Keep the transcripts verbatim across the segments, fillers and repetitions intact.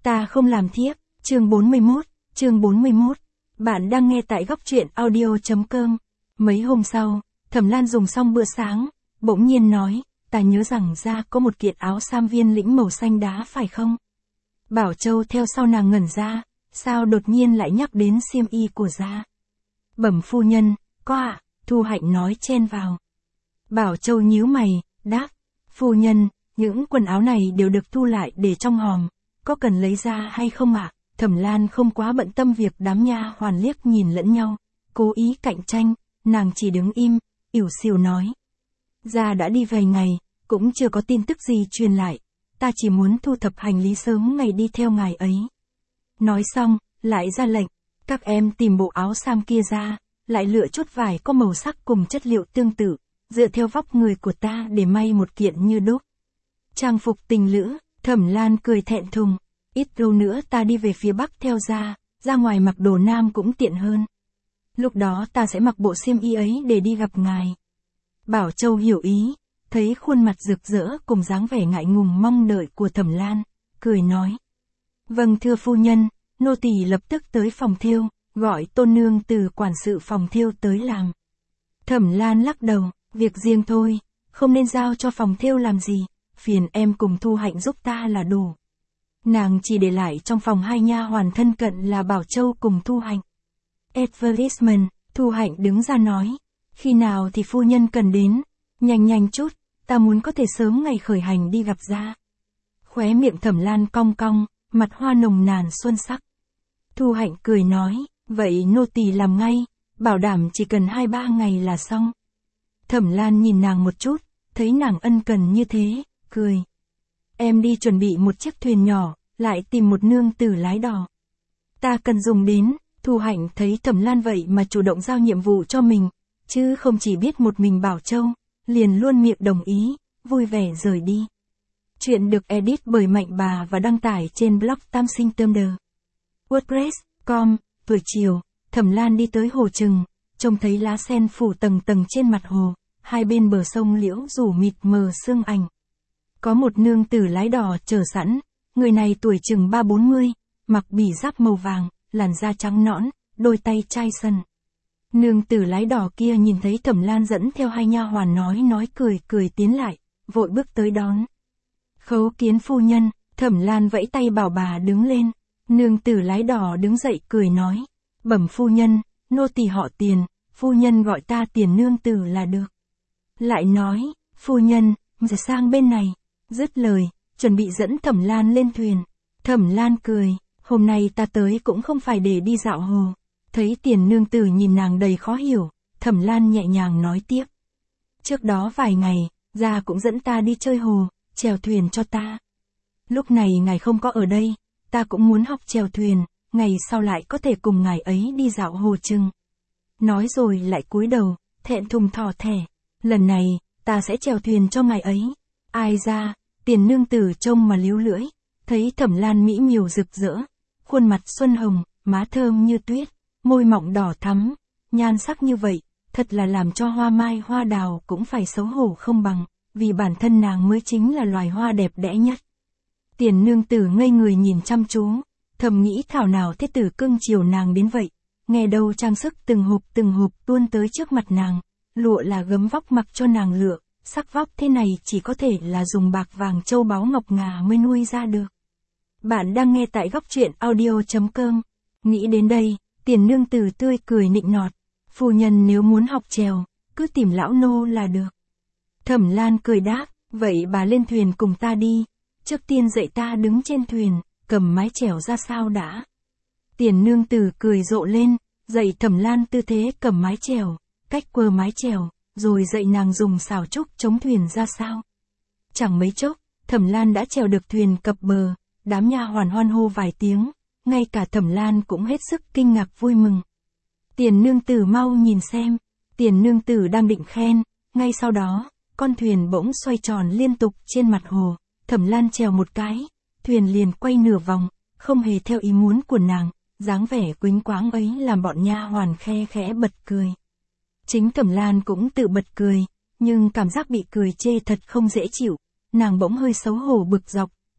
Ta không làm thiếp, chương bốn mươi mốt, chương bốn mươi mốt. Bạn đang nghe tại góc truyện audio chấm com. Mấy hôm sau, Thẩm Lan dùng xong bữa sáng, bỗng nhiên nói, ta nhớ rằng ra có một kiện áo sam viên lĩnh màu xanh đá phải không? Bảo Châu theo sau nàng ngẩn ra, sao đột nhiên lại nhắc đến xiêm y của gia? Bẩm phu nhân, có ạ, Thu Hạnh nói chen vào. Bảo Châu nhíu mày, đáp, phu nhân, những quần áo này đều được thu lại để trong hòm, có cần lấy ra hay không ạ? Thẩm Lan không quá bận tâm việc đám nha hoàn liếc nhìn lẫn nhau, cố ý cạnh tranh, nàng chỉ đứng im, ỉu xìu nói. Gia đã đi vài ngày, cũng chưa có tin tức gì truyền lại, ta chỉ muốn thu thập hành lý sớm ngày đi theo ngài ấy. Nói xong, lại ra lệnh, các em tìm bộ áo sam kia ra, lại lựa chốt vải có màu sắc cùng chất liệu tương tự, dựa theo vóc người của ta để may một kiện như đúc. Trang phục tình lữ, Thẩm Lan cười thẹn thùng, ít lâu nữa ta đi về phía bắc theo gia, ra ngoài mặc đồ nam cũng tiện hơn. Lúc đó ta sẽ mặc bộ xiêm y ấy để đi gặp ngài. Bảo Châu hiểu ý, thấy khuôn mặt rực rỡ cùng dáng vẻ ngại ngùng mong đợi của Thẩm Lan, cười nói. Vâng thưa phu nhân, nô tỳ lập tức tới phòng thêu, gọi Tôn nương từ quản sự phòng thêu tới làm. Thẩm Lan lắc đầu, việc riêng thôi, không nên giao cho phòng thêu làm gì, phiền em cùng Thu Hạnh giúp ta là đủ. Nàng chỉ để lại trong phòng hai nha hoàn thân cận là Bảo Châu cùng Thu Hạnh. Advertisement, Thu Hạnh đứng ra nói, khi nào thì phu nhân cần đến, nhanh nhanh chút, ta muốn có thể sớm ngày khởi hành đi gặp gia. Khóe miệng Thẩm Lan cong cong, mặt hoa nồng nàn xuân sắc. Thu Hạnh cười nói, vậy nô tỳ làm ngay, bảo đảm chỉ cần hai ba ngày là xong. Thẩm Lan nhìn nàng một chút, thấy nàng ân cần như thế, cười. Em đi chuẩn bị một chiếc thuyền nhỏ, lại tìm một nương tử lái đò. Ta cần dùng đến, Thu Hạnh thấy Thẩm Lan vậy mà chủ động giao nhiệm vụ cho mình, chứ không chỉ biết một mình Bảo Châu, liền luôn miệng đồng ý, vui vẻ rời đi. Chuyện được edit bởi Mạnh Bà và đăng tải trên blog Tam Sinh Tumblr. WordPress chấm com. Buổi chiều, Thẩm Lan đi tới hồ Trừng, trông thấy lá sen phủ tầng tầng trên mặt hồ, hai bên bờ sông liễu rủ mịt mờ sương ảnh. Có một nương tử lái đò chờ sẵn, người này tuổi chừng ba bốn mươi, mặc bỉ giáp màu vàng, làn da trắng nõn, đôi tay chai sần. Nương tử lái đò kia nhìn thấy Thẩm Lan dẫn theo hai nha hoàn nói nói cười cười tiến lại, vội bước tới đón. Khấu kiến phu nhân, Thẩm Lan vẫy tay bảo bà đứng lên. Nương tử lái đò đứng dậy cười nói, bẩm phu nhân, nô tỳ họ Tiền, phu nhân gọi ta Tiền nương tử là được. Lại nói, phu nhân, giờ sang bên này, dứt lời, chuẩn bị dẫn Thẩm Lan lên thuyền. Thẩm Lan cười, hôm nay ta tới cũng không phải để đi dạo hồ. Thấy Tiền nương tử nhìn nàng đầy khó hiểu, Thẩm Lan nhẹ nhàng nói tiếp. Trước đó vài ngày, gia cũng dẫn ta đi chơi hồ, chèo thuyền cho ta. Lúc này ngài không có ở đây, ta cũng muốn học chèo thuyền, ngày sau lại có thể cùng ngài ấy đi dạo hồ Trừng. Nói rồi lại cúi đầu, thẹn thùng thỏ thẻ, lần này, ta sẽ chèo thuyền cho ngài ấy. Ai ra, Tiền nương tử trông mà líu lưỡi, thấy Thẩm Lan mỹ miều rực rỡ, khuôn mặt xuân hồng, má thơm như tuyết, môi mọng đỏ thắm, nhan sắc như vậy, thật là làm cho hoa mai hoa đào cũng phải xấu hổ không bằng, vì bản thân nàng mới chính là loài hoa đẹp đẽ nhất. Tiền nương tử ngây người nhìn chăm chú, thầm nghĩ thảo nào thế tử cưng chiều nàng đến vậy, nghe đâu trang sức từng hộp từng hộp tuôn tới trước mặt nàng, lụa là gấm vóc mặc cho nàng lựa, sắc vóc thế này chỉ có thể là dùng bạc vàng châu báu ngọc ngà mới nuôi ra được. Bạn đang nghe tại góc truyện audio chấm com. Nghĩ đến đây, Tiền nương tử tươi cười nịnh nọt, phu nhân nếu muốn học chèo, cứ tìm lão nô là được. Thẩm Lan cười đáp, vậy bà lên thuyền cùng ta đi. Trước tiên dạy ta đứng trên thuyền, cầm mái chèo ra sao đã. Tiền nương tử cười rộ lên, dạy Thẩm Lan tư thế cầm mái chèo, cách quơ mái chèo, rồi dạy nàng dùng xào trúc chống thuyền ra sao. Chẳng mấy chốc, Thẩm Lan đã chèo được thuyền cập bờ, đám nha hoàn hoan hô vài tiếng, ngay cả Thẩm Lan cũng hết sức kinh ngạc vui mừng. Tiền nương tử mau nhìn xem, Tiền nương tử đang định khen, ngay sau đó, con thuyền bỗng xoay tròn liên tục trên mặt hồ. Thẩm Lan chèo một cái, thuyền liền quay nửa vòng, không hề theo ý muốn của nàng, dáng vẻ quýnh quáng ấy làm bọn nha hoàn khe khẽ bật cười. Chính Thẩm Lan cũng tự bật cười, nhưng cảm giác bị cười chê thật không dễ chịu, nàng bỗng hơi xấu hổ bực dọc,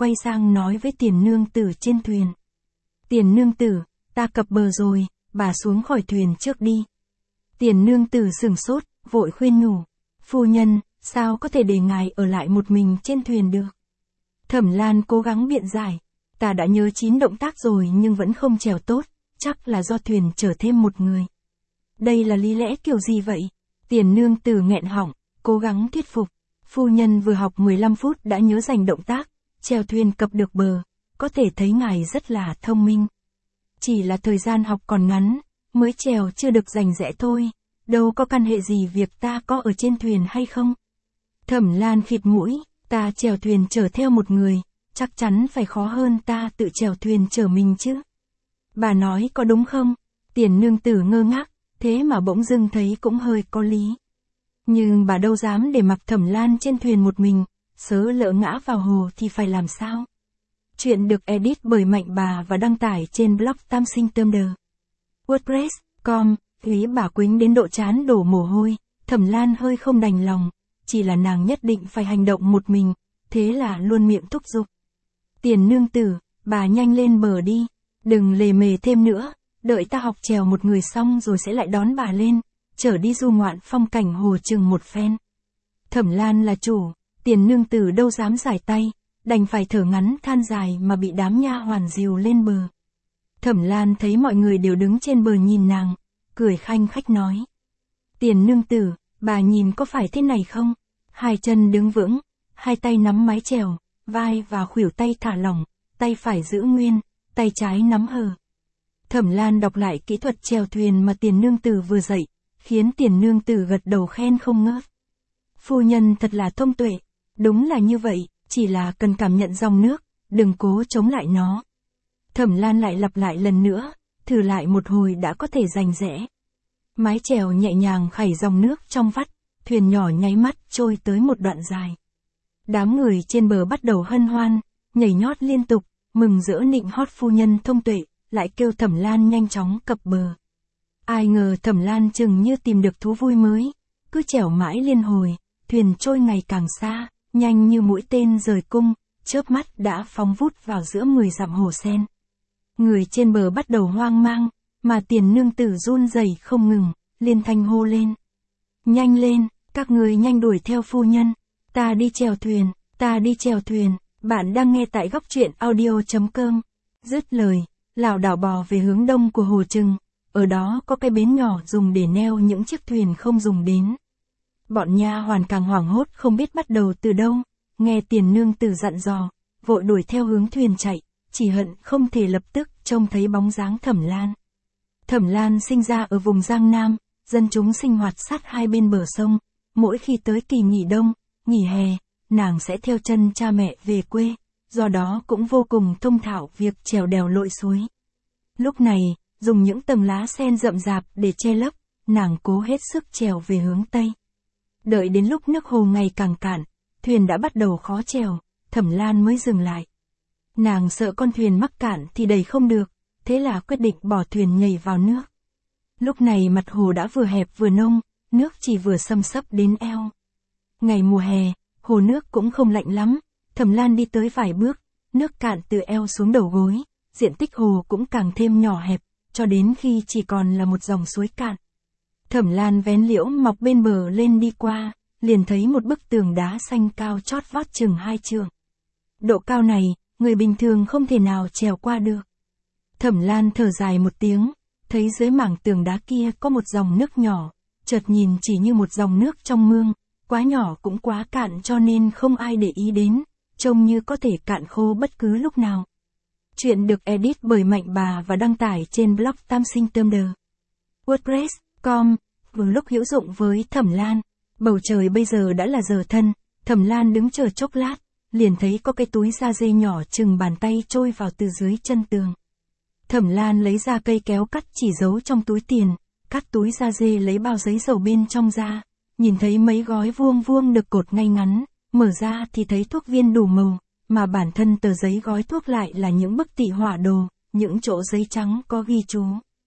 quay sang nói với tiền nương tử trên thuyền. Tiền nương tử, ta cập bờ rồi, bà xuống khỏi thuyền trước đi. Tiền nương tử sửng sốt, vội khuyên nhủ. Phu nhân, sao có thể để ngài ở lại một mình trên thuyền được? Thẩm Lan cố gắng biện giải. Ta đã nhớ chín động tác rồi nhưng vẫn không chèo tốt, chắc là do thuyền chở thêm một người. Đây là lý lẽ kiểu gì vậy? Tiền nương tử nghẹn họng, cố gắng thuyết phục. Phu nhân vừa học mười lăm phút đã nhớ dành động tác, chèo thuyền cập được bờ, có thể thấy ngài rất là thông minh. Chỉ là thời gian học còn ngắn, mới chèo chưa được rành rẽ thôi, đâu có căn hệ gì việc ta có ở trên thuyền hay không. Thẩm Lan khịt mũi, ta chèo thuyền chở theo một người, chắc chắn phải khó hơn ta tự chèo thuyền chở mình chứ. Bà nói có đúng không? Tiền nương tử ngơ ngác, thế mà bỗng dưng thấy cũng hơi có lý. Nhưng bà đâu dám để mặc Thẩm Lan trên thuyền một mình, sớ lỡ ngã vào hồ thì phải làm sao? Chuyện được edit bởi Mạnh Bà và đăng tải trên blog Tam Sinh Tumblr. WordPress chấm com, Thúy bà Quýnh đến độ chán đổ mồ hôi, Thẩm Lan hơi không đành lòng, chỉ là nàng nhất định phải hành động một mình, thế là luôn miệng thúc giục. Tiền nương tử, bà nhanh lên bờ đi, đừng lề mề thêm nữa, đợi ta học chèo một người xong rồi sẽ lại đón bà lên, chở đi du ngoạn phong cảnh hồ chừng một phen. Thẩm Lan là chủ, tiền nương tử đâu dám giải tay, đành phải thở ngắn than dài mà bị đám nha hoàn dìu lên bờ. Thẩm Lan thấy mọi người đều đứng trên bờ nhìn nàng, cười khanh khách nói. Tiền nương tử, bà nhìn có phải thế này không? Hai chân đứng vững, hai tay nắm mái chèo, vai và khuỷu tay thả lỏng, tay phải giữ nguyên, tay trái nắm hờ. Thẩm Lan đọc lại kỹ thuật chèo thuyền mà tiền nương tử vừa dạy, khiến tiền nương tử gật đầu khen không ngớt. Phu nhân thật là thông tuệ, đúng là như vậy, chỉ là cần cảm nhận dòng nước, đừng cố chống lại nó. Thẩm Lan lại lặp lại lần nữa, thử lại một hồi đã có thể rành rẽ. Mái chèo nhẹ nhàng khẩy dòng nước trong vắt, thuyền nhỏ nháy mắt trôi tới một đoạn dài. Đám người trên bờ bắt đầu hân hoan, nhảy nhót liên tục, mừng rỡ nịnh hót phu nhân thông tuệ, lại kêu Thẩm Lan nhanh chóng cập bờ. Ai ngờ Thẩm Lan chừng như tìm được thú vui mới, cứ chèo mãi liên hồi, thuyền trôi ngày càng xa, nhanh như mũi tên rời cung, chớp mắt đã phóng vút vào giữa mười dặm hồ sen. Người trên bờ bắt đầu hoang mang, mà tiền nương tử run rẩy không ngừng, liên thanh hô lên. Nhanh lên, các người nhanh đuổi theo phu nhân, ta đi chèo thuyền, ta đi chèo thuyền, bạn đang nghe tại góc truyện audio chấm com. Dứt lời, lảo đảo bò về hướng đông của hồ Trừng, ở đó có cái bến nhỏ dùng để neo những chiếc thuyền không dùng đến. Bọn nha hoàn càng hoảng hốt không biết bắt đầu từ đâu, nghe tiền nương tử dặn dò, vội đuổi theo hướng thuyền chạy, chỉ hận không thể lập tức trông thấy bóng dáng Thẩm Lan. Thẩm Lan sinh ra ở vùng Giang Nam, dân chúng sinh hoạt sát hai bên bờ sông, mỗi khi tới kỳ nghỉ đông, nghỉ hè, nàng sẽ theo chân cha mẹ về quê, do đó cũng vô cùng thông thạo việc trèo đèo lội suối. Lúc này, dùng những tầng lá sen rậm rạp để che lấp, nàng cố hết sức trèo về hướng Tây. Đợi đến lúc nước hồ ngày càng cạn, thuyền đã bắt đầu khó trèo, Thẩm Lan mới dừng lại. Nàng sợ con thuyền mắc cạn thì đẩy không được, thế là quyết định bỏ thuyền nhảy vào nước. Lúc này mặt hồ đã vừa hẹp vừa nông, nước chỉ vừa xâm xấp đến eo. Ngày mùa hè, hồ nước cũng không lạnh lắm, Thẩm Lan đi tới vài bước, nước cạn từ eo xuống đầu gối, diện tích hồ cũng càng thêm nhỏ hẹp, cho đến khi chỉ còn là một dòng suối cạn. Thẩm Lan vén liễu mọc bên bờ lên đi qua, liền thấy một bức tường đá xanh cao chót vót chừng hai trượng. Độ cao này, người bình thường không thể nào trèo qua được. Thẩm Lan thở dài một tiếng, thấy dưới mảng tường đá kia có một dòng nước nhỏ, chợt nhìn chỉ như một dòng nước trong mương, quá nhỏ cũng quá cạn cho nên không ai để ý đến, trông như có thể cạn khô bất cứ lúc nào. Chuyện được edit bởi Mạnh Bà và đăng tải trên blog Tam Sinh Tumblr. WordPress chấm com, vừa lúc hữu dụng với Thẩm Lan. Bầu trời bây giờ đã là giờ thân, Thẩm Lan đứng chờ chốc lát, liền thấy có cái túi da dê nhỏ chừng bàn tay trôi vào từ dưới chân tường. Thẩm Lan lấy ra cây kéo cắt chỉ giấu trong túi tiền, cắt túi da dê lấy bao giấy dầu bên trong ra, nhìn thấy mấy gói vuông vuông được cột ngay ngắn, mở ra thì thấy thuốc viên đủ màu, mà bản thân tờ giấy gói thuốc lại là những bức tị họa đồ, những chỗ giấy trắng có ghi chú.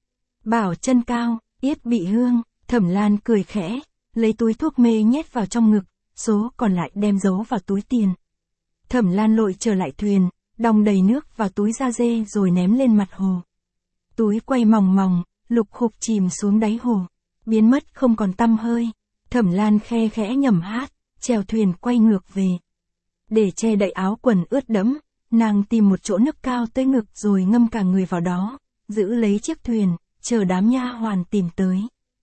Bảo chân cao, yết bị hương, Thẩm Lan cười khẽ, lấy túi thuốc mê nhét vào trong ngực, số còn lại đem giấu vào túi tiền. Thẩm Lan lội trở lại thuyền, đong đầy nước vào túi da dê rồi ném lên mặt hồ. Túi quay mòng mòng, lục khục chìm xuống đáy hồ, biến mất không còn tăm hơi. Thẩm Lan khe khẽ nhẩm hát, chèo thuyền quay ngược về. Để che đậy áo quần ướt đẫm, nàng tìm một chỗ nấc cao tới ngực rồi ngâm cả người vào đó, giữ lấy chiếc thuyền, chờ đám nha hoàn tìm tới.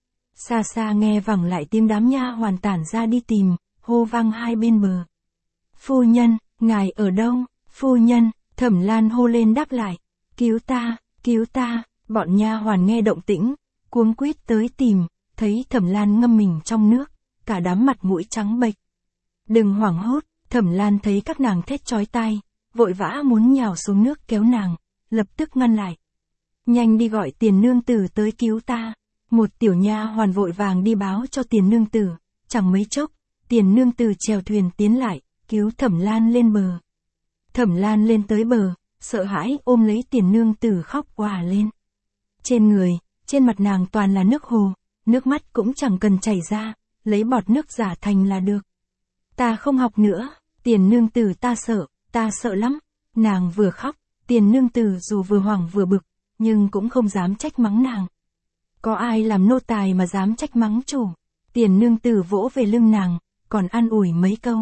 Xa xa nghe vẳng lại tiếng đám nha hoàn tản ra đi tìm, hô vang hai bên bờ. Phu nhân, ngài ở đâu? Phu nhân, Thẩm Lan hô lên đáp lại. Cứu ta, cứu ta, bọn nha hoàn nghe động tĩnh, cuống quýt tới tìm, thấy Thẩm Lan ngâm mình trong nước, cả đám mặt mũi trắng bệch. Đừng hoảng hốt, Thẩm Lan thấy các nàng thét chói tai, vội vã muốn nhào xuống nước kéo nàng, lập tức ngăn lại. Nhanh đi gọi Tiền nương tử tới cứu ta. Một tiểu nha hoàn vội vàng đi báo cho Tiền nương tử, chẳng mấy chốc, Tiền nương tử chèo thuyền tiến lại, cứu Thẩm Lan lên bờ. Thẩm Lan lên tới bờ, sợ hãi ôm lấy Tiền nương tử khóc òa lên. Trên người, trên mặt nàng toàn là nước hồ, nước mắt cũng chẳng cần chảy ra, lấy bọt nước giả thành là được. Ta không học nữa, Tiền nương tử ta sợ, ta sợ lắm. Nàng vừa khóc, Tiền nương tử dù vừa hoảng vừa bực, nhưng cũng không dám trách mắng nàng. Có ai làm nô tài mà dám trách mắng chủ. Tiền nương tử vỗ về lưng nàng, còn an ủi mấy câu.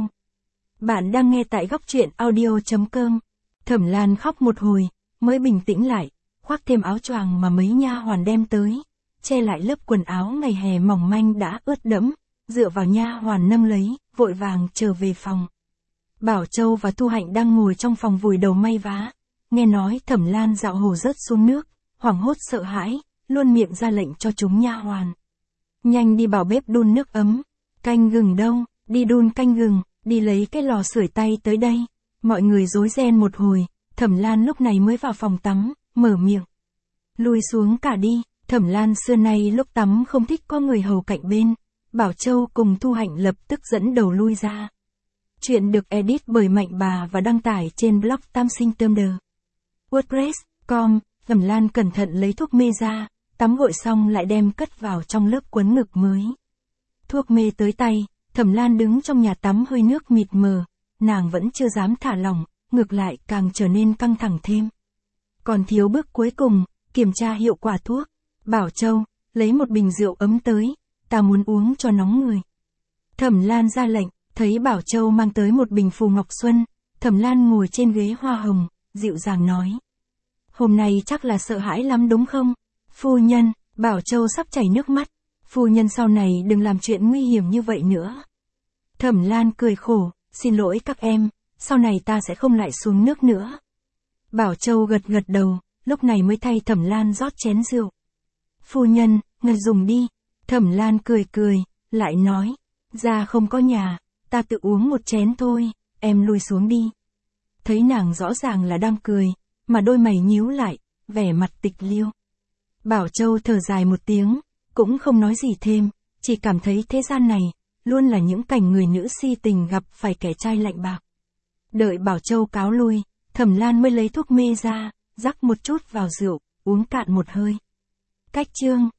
Bạn đang nghe tại góc truyện audio chấm com. Thẩm Lan khóc một hồi, mới bình tĩnh lại, khoác thêm áo choàng mà mấy nha hoàn đem tới, che lại lớp quần áo ngày hè mỏng manh đã ướt đẫm, dựa vào nha hoàn nâng lấy, vội vàng trở về phòng. Bảo Châu và Thu Hạnh đang ngồi trong phòng vùi đầu may vá, nghe nói Thẩm Lan dạo hồ rớt xuống nước, hoảng hốt sợ hãi, luôn miệng ra lệnh cho chúng nha hoàn. Nhanh đi vào bếp đun nước ấm. Canh gừng đâu? Đi đun canh gừng, đi lấy cái lò sưởi tay tới đây. Mọi người rối ren một hồi, Thẩm Lan lúc này mới vào phòng tắm, mở miệng. Lui xuống cả đi. Thẩm Lan xưa nay lúc tắm không thích có người hầu cạnh bên. Bảo Châu cùng Thu Hạnh lập tức dẫn đầu lui ra. Chuyện được edit bởi Mạnh Bà và đăng tải trên blog Tam Sinh Tươm Đờ. WordPress chấm com. Thẩm Lan cẩn thận lấy thuốc mê ra, tắm gội xong lại đem cất vào trong lớp quấn ngực mới. Thuốc mê tới tay, Thẩm Lan đứng trong nhà tắm hơi nước mịt mờ, nàng vẫn chưa dám thả lỏng, ngược lại càng trở nên căng thẳng thêm. Còn thiếu bước cuối cùng, kiểm tra hiệu quả thuốc. Bảo Châu, lấy một bình rượu ấm tới, ta muốn uống cho nóng người. Thẩm Lan ra lệnh, thấy Bảo Châu mang tới một bình Phù Ngọc Xuân, Thẩm Lan ngồi trên ghế hoa hồng, dịu dàng nói. Hôm nay chắc là sợ hãi lắm đúng không? Phu nhân, Bảo Châu sắp chảy nước mắt. Phu nhân sau này đừng làm chuyện nguy hiểm như vậy nữa. Thẩm Lan cười khổ, xin lỗi các em, sau này ta sẽ không lại xuống nước nữa. Bảo Châu gật gật đầu, lúc này mới thay Thẩm Lan rót chén rượu. Phu nhân, ngài dùng đi. Thẩm Lan cười cười, lại nói, ra không có nhà, ta tự uống một chén thôi, em lui xuống đi. Thấy nàng rõ ràng là đang cười, mà đôi mày nhíu lại, vẻ mặt tịch liêu. Bảo Châu thở dài một tiếng, cũng không nói gì thêm, chỉ cảm thấy thế gian này, luôn là những cảnh người nữ si tình gặp phải kẻ trai lạnh bạc. Đợi Bảo Châu cáo lui, Thẩm Lan mới lấy thuốc mê ra, rắc một chút vào rượu, uống cạn một hơi. Cách chương